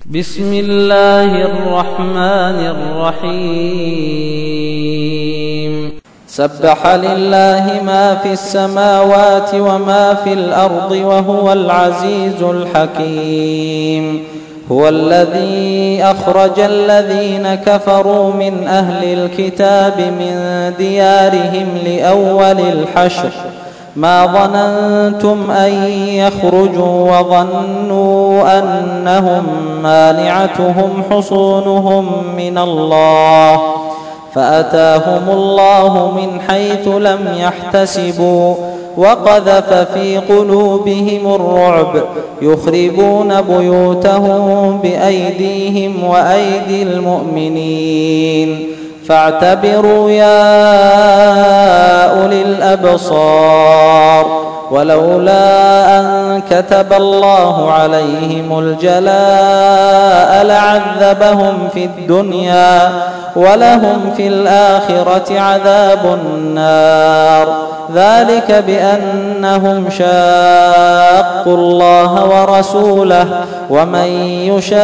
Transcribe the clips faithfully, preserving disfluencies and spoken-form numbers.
بسم الله الرحمن الرحيم سبح لله ما في السماوات وما في الأرض وهو العزيز الحكيم هو الذي أخرج الذين كفروا من أهل الكتاب من ديارهم لأول الحشر ما ظننتم أن يخرجوا وظنوا أنهم مانعتهم حصونهم من الله فأتاهم الله من حيث لم يحتسبوا وقذف في قلوبهم الرعب يخربون بيوتهم بأيديهم وأيدي المؤمنين فاعتبروا يا أولي الأبصار ولولا أن كتب الله عليهم الجلاء لعذبهم في الدنيا ولهم في الآخرة عذاب النار ذلك بأنهم شاقوا الله ورسوله ومن يشاق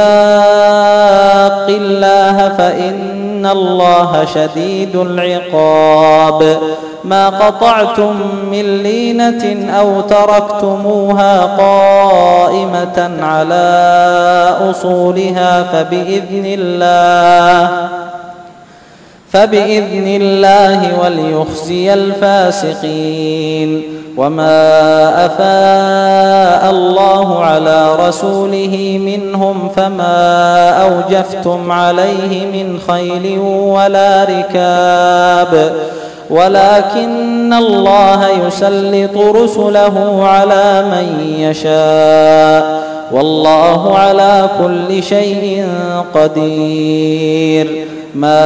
الله فإن الله شديد العقاب ما قطعتم من لينة أو تركتموها قائمة على أصولها فبإذن الله فبإذن الله وليخزي الفاسقين وما أفاء الله على رسوله منهم فما أوجفتم عليه من خيل ولا ركاب ولكن الله يسلط رسله على من يشاء والله على كل شيء قدير ما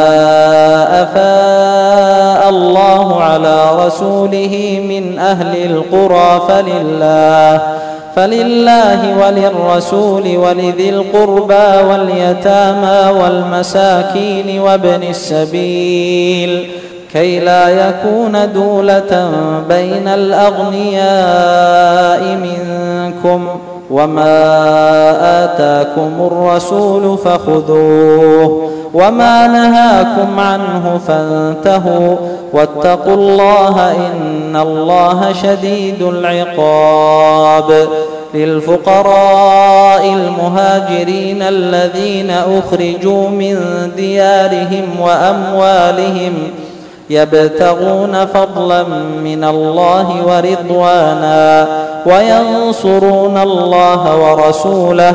أفاء الله على رسوله من أهل القرى فلله فلله وللرسول ولذي القربى واليتامى والمساكين وابن السبيل كي لا يكون دولة بين الأغنياء منكم وما آتاكم الرسول فخذوه وما نهاكم عنه فانتهوا واتقوا الله إن الله شديد العقاب للفقراء المهاجرين الذين أخرجوا من ديارهم وأموالهم يبتغون فضلا من الله ورضوانا وينصرون الله ورسوله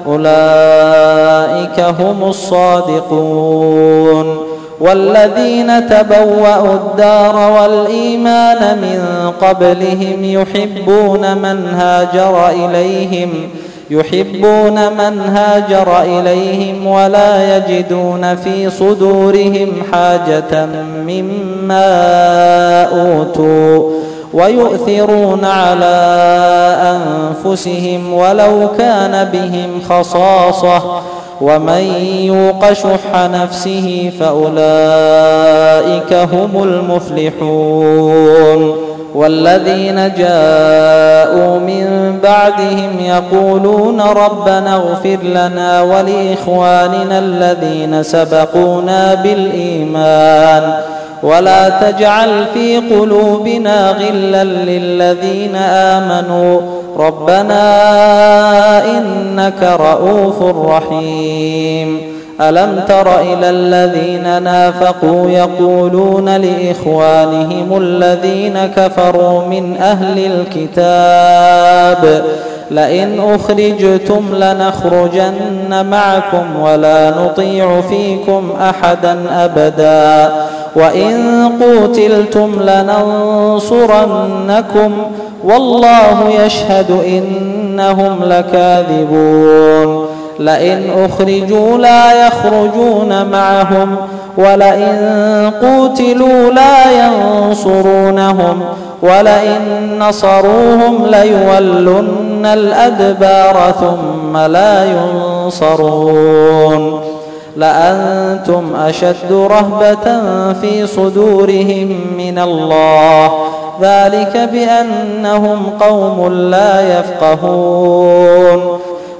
أولئك هم الصادقون والذين تبوأوا الدار والإيمان من قبلهم يحبون من هاجر إليهم يحبون من هاجر إليهم ولا يجدون في صدورهم حاجة مما أوتوا ويؤثرون على أنفسهم ولو كان بهم خصاصة ومن يوق شح نفسه فأولئك هم المفلحون والذين جاءوا من بعدهم يقولون ربنا اغفر لنا ولإخواننا الذين سبقونا بالإيمان ولا تجعل في قلوبنا غلا للذين آمنوا ربنا إنك رؤوف رحيم ألم تر إلى الذين نافقوا يقولون لإخوانهم الذين كفروا من أهل الكتاب لئن أخرجتم لنخرجن معكم ولا نطيع فيكم أحدا أبدا وإن قوتلتم لننصرنكم والله يشهد إنهم لكاذبون لئن أخرجوا لا يخرجون معهم ولئن قوتلوا لا ينصرونهم ولئن نصروهم ليولن الأدبار ثم لا ينصرون لأنتم أشد رهبة في صدورهم من الله ذلك بأنهم قوم لا يفقهون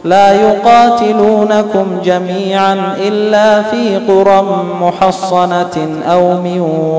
لا يقاتلونكم جميعا إلا في قرى محصنة أو من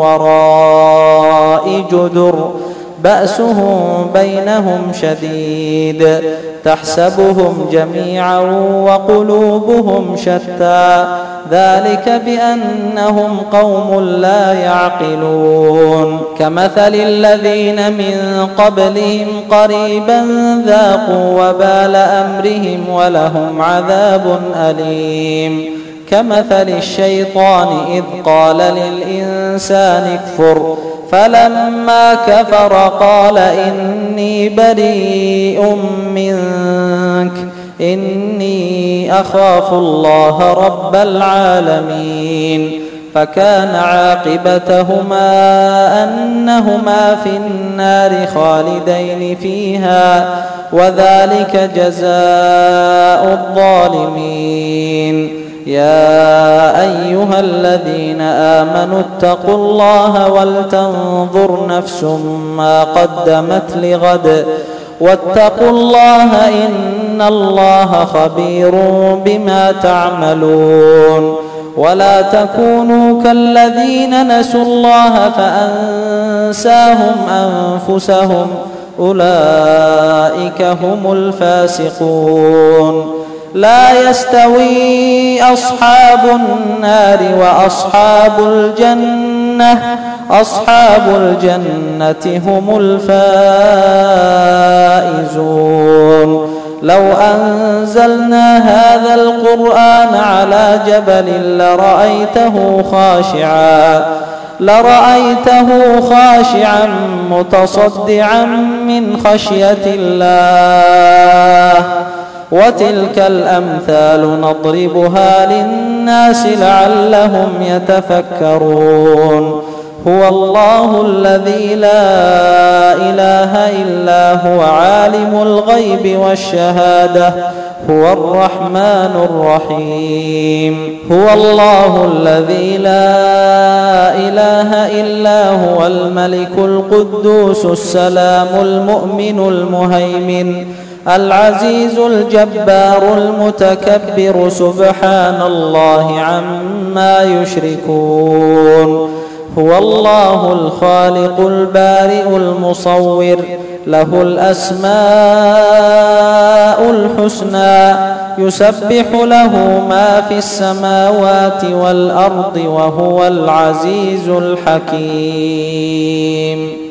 وراء جدر بأسهم بينهم شديد تحسبهم جميعا وقلوبهم شتى ذلك بأنهم قوم لا يعقلون كمثل الذين من قبلهم قريبا ذاقوا وبال أمرهم ولهم عذاب أليم كمثل الشيطان إذ قال للإنسان اكفر فلما كفر قال إني بريء منك إني أخاف الله رب العالمين فكان عاقبتهما أنهما في النار خالدين فيها وذلك جزاء الظالمين يا أيها الذين آمنوا اتقوا الله ولتنظر نفس ما قدمت لغد واتقوا الله إن الله خبير بما تعملون ولا تكونوا كالذين نسوا الله فأنساهم أنفسهم أولئك هم الفاسقون لا يستوي أصحاب النار وأصحاب الجنة أصحاب الجنة هم الفائزون لو أنزلنا هذا القرآن على جبل لرأيته خاشعا لرأيته خاشعا متصدعا من خشية الله وتلك الأمثال نضربها للناس لعلهم يتفكرون هو الله الذي لا إله إلا هو عالم الغيب والشهادة هو الرحمن الرحيم هو الله الذي لا إله إلا هو الملك القدوس السلام المؤمن المهيمن العزيز الجبار المتكبر سبحان الله عما يشركون هو الله الخالق البارئ المصور له الأسماء الحسنى يسبح له ما في السماوات والأرض وهو العزيز الحكيم.